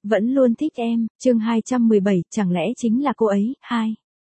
Vẫn luôn thích em, chương 217, chẳng lẽ chính là cô ấy, 2.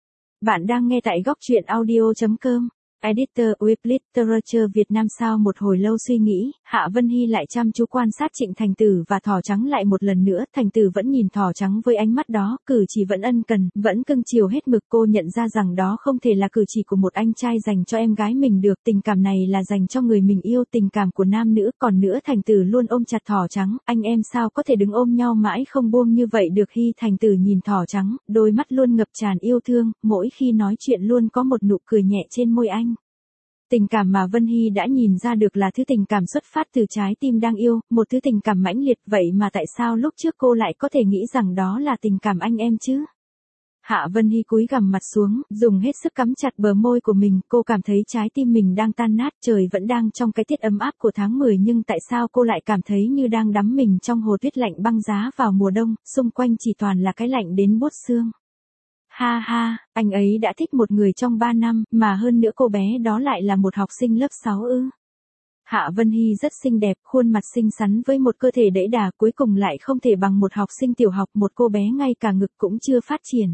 Bạn đang nghe tại góc truyện audio.com. Editor with Literature Việt Nam. Sau một hồi lâu suy nghĩ, Hạ Vân Hy lại chăm chú quan sát Trịnh Thành Tử và Thỏ Trắng lại một lần nữa. Thành Tử vẫn nhìn Thỏ Trắng với ánh mắt đó, cử chỉ vẫn ân cần, vẫn cưng chiều hết mực. Cô nhận ra rằng đó không thể là cử chỉ của một anh trai dành cho em gái mình được. Tình cảm này là dành cho người mình yêu, tình cảm của nam nữ. Còn nữa, Thành Tử luôn ôm chặt Thỏ Trắng, anh em sao có thể đứng ôm nhau mãi không buông như vậy được. Khi Thành Tử nhìn Thỏ Trắng, đôi mắt luôn ngập tràn yêu thương, mỗi khi nói chuyện luôn có một nụ cười nhẹ trên môi anh. Tình cảm mà Vân Hy đã nhìn ra được là thứ tình cảm xuất phát từ trái tim đang yêu, một thứ tình cảm mãnh liệt. Vậy mà tại sao lúc trước cô lại có thể nghĩ rằng đó là tình cảm anh em chứ? Hạ Vân Hy cúi gằm mặt xuống, dùng hết sức cắm chặt bờ môi của mình. Cô cảm thấy trái tim mình đang tan nát. Trời vẫn đang trong cái tiết ấm áp của tháng 10, nhưng tại sao cô lại cảm thấy như đang đắm mình trong hồ tuyết lạnh băng giá vào mùa đông, xung quanh chỉ toàn là cái lạnh đến buốt xương. Ha ha, anh ấy đã thích một người trong 3 năm, mà hơn nữa cô bé đó lại là một học sinh lớp 6 ư? Hạ Vân Hy rất xinh đẹp, khuôn mặt xinh xắn với một cơ thể đẫy đà, cuối cùng lại không thể bằng một học sinh tiểu học, một cô bé ngay cả ngực cũng chưa phát triển.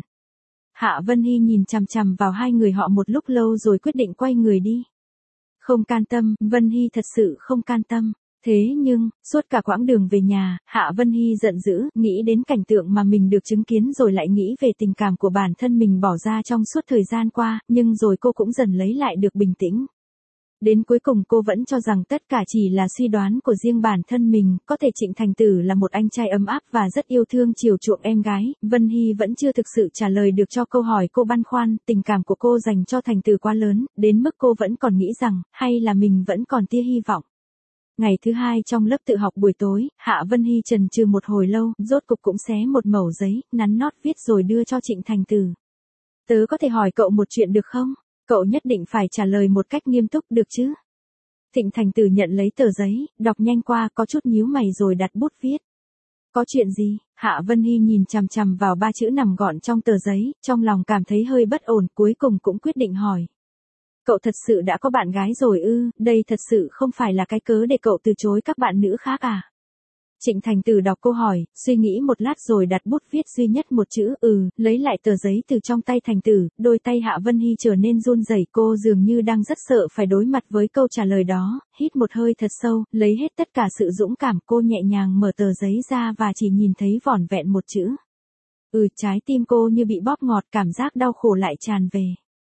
Hạ Vân Hy nhìn chằm chằm vào hai người họ một lúc lâu rồi quyết định quay người đi. Không can tâm, Vân Hy thật sự không can tâm. Thế nhưng, suốt cả quãng đường về nhà, Hạ Vân Hy giận dữ, nghĩ đến cảnh tượng mà mình được chứng kiến rồi lại nghĩ về tình cảm của bản thân mình bỏ ra trong suốt thời gian qua, nhưng rồi cô cũng dần lấy lại được bình tĩnh. Đến cuối cùng cô vẫn cho rằng tất cả chỉ là suy đoán của riêng bản thân mình, có thể Trịnh Thành Tử là một anh trai ấm áp và rất yêu thương chiều chuộng em gái. Vân Hy vẫn chưa thực sự trả lời được cho câu hỏi cô băn khoăn, tình cảm của cô dành cho Thành Tử quá lớn, đến mức cô vẫn còn nghĩ rằng, hay là mình vẫn còn tia hy vọng. Ngày thứ hai trong lớp tự học buổi tối, Hạ Vân Hy chần chừ một hồi lâu, rốt cục cũng xé một mẩu giấy, nắn nót viết rồi đưa cho Trịnh Thành Tử. Tớ có thể hỏi cậu một chuyện được không? Cậu nhất định phải trả lời một cách nghiêm túc được chứ? Trịnh Thành Tử nhận lấy tờ giấy, đọc nhanh qua, có chút nhíu mày rồi đặt bút viết. Có chuyện gì? Hạ Vân Hy nhìn chằm chằm vào 3 chữ nằm gọn trong tờ giấy, trong lòng cảm thấy hơi bất ổn, cuối cùng cũng quyết định hỏi. Cậu thật sự đã có bạn gái rồi ư? Đây thật sự không phải là cái cớ để cậu từ chối các bạn nữ khác à? Trịnh Thành Tử đọc câu hỏi, suy nghĩ một lát rồi đặt bút viết duy nhất một chữ lấy lại tờ giấy từ trong tay Thành Tử. Đôi tay Hạ Vân Hy trở nên run rẩy, cô dường như đang rất sợ phải đối mặt với câu trả lời đó. Hít một hơi thật sâu, lấy hết tất cả sự dũng cảm, cô nhẹ nhàng mở tờ giấy ra và chỉ nhìn thấy vỏn vẹn một chữ. Trái tim cô như bị bóp ngọt, cảm giác đau khổ lại tràn về.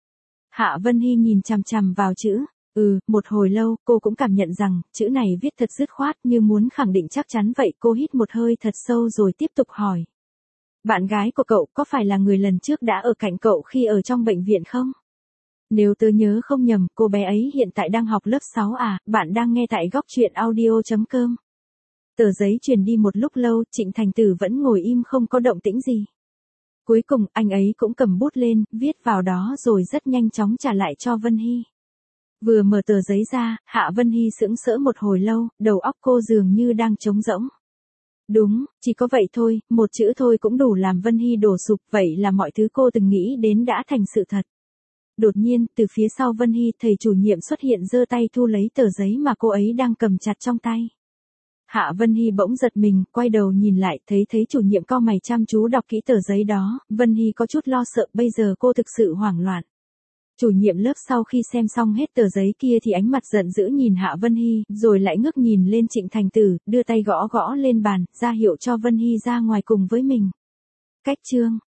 Hạ Vân Hy nhìn chằm chằm vào chữ. Một hồi lâu, cô cũng cảm nhận rằng, chữ này viết thật dứt khoát, như muốn khẳng định chắc chắn vậy. Cô hít một hơi thật sâu rồi tiếp tục hỏi. Bạn gái của cậu có phải là người lần trước đã ở cạnh cậu khi ở trong bệnh viện không? Nếu tớ nhớ không nhầm, cô bé ấy hiện tại đang học lớp 6 à? Bạn đang nghe tại góc truyện audio.com. Tờ giấy truyền đi một lúc lâu, Trịnh Thành Tử vẫn ngồi im không có động tĩnh gì. Cuối cùng, anh ấy cũng cầm bút lên, viết vào đó rồi rất nhanh chóng trả lại cho Vân Hy. Vừa mở tờ giấy ra, Hạ Vân Hy sững sỡ một hồi lâu, đầu óc cô dường như đang trống rỗng. Đúng, chỉ có vậy thôi, một chữ thôi cũng đủ làm Vân Hy đổ sụp, vậy là mọi thứ cô từng nghĩ đến đã thành sự thật. Đột nhiên, từ phía sau Vân Hy, thầy chủ nhiệm xuất hiện giơ tay thu lấy tờ giấy mà cô ấy đang cầm chặt trong tay. Hạ Vân Hy bỗng giật mình, quay đầu nhìn lại, thấy chủ nhiệm cau mày chăm chú đọc kỹ tờ giấy đó. Vân Hy có chút lo sợ, bây giờ cô thực sự hoảng loạn. Chủ nhiệm lớp sau khi xem xong hết tờ giấy kia thì ánh mặt giận dữ nhìn Hạ Vân Hy, rồi lại ngước nhìn lên Trịnh Thành Tử, đưa tay gõ gõ lên bàn, ra hiệu cho Vân Hy ra ngoài cùng với mình. Cách chương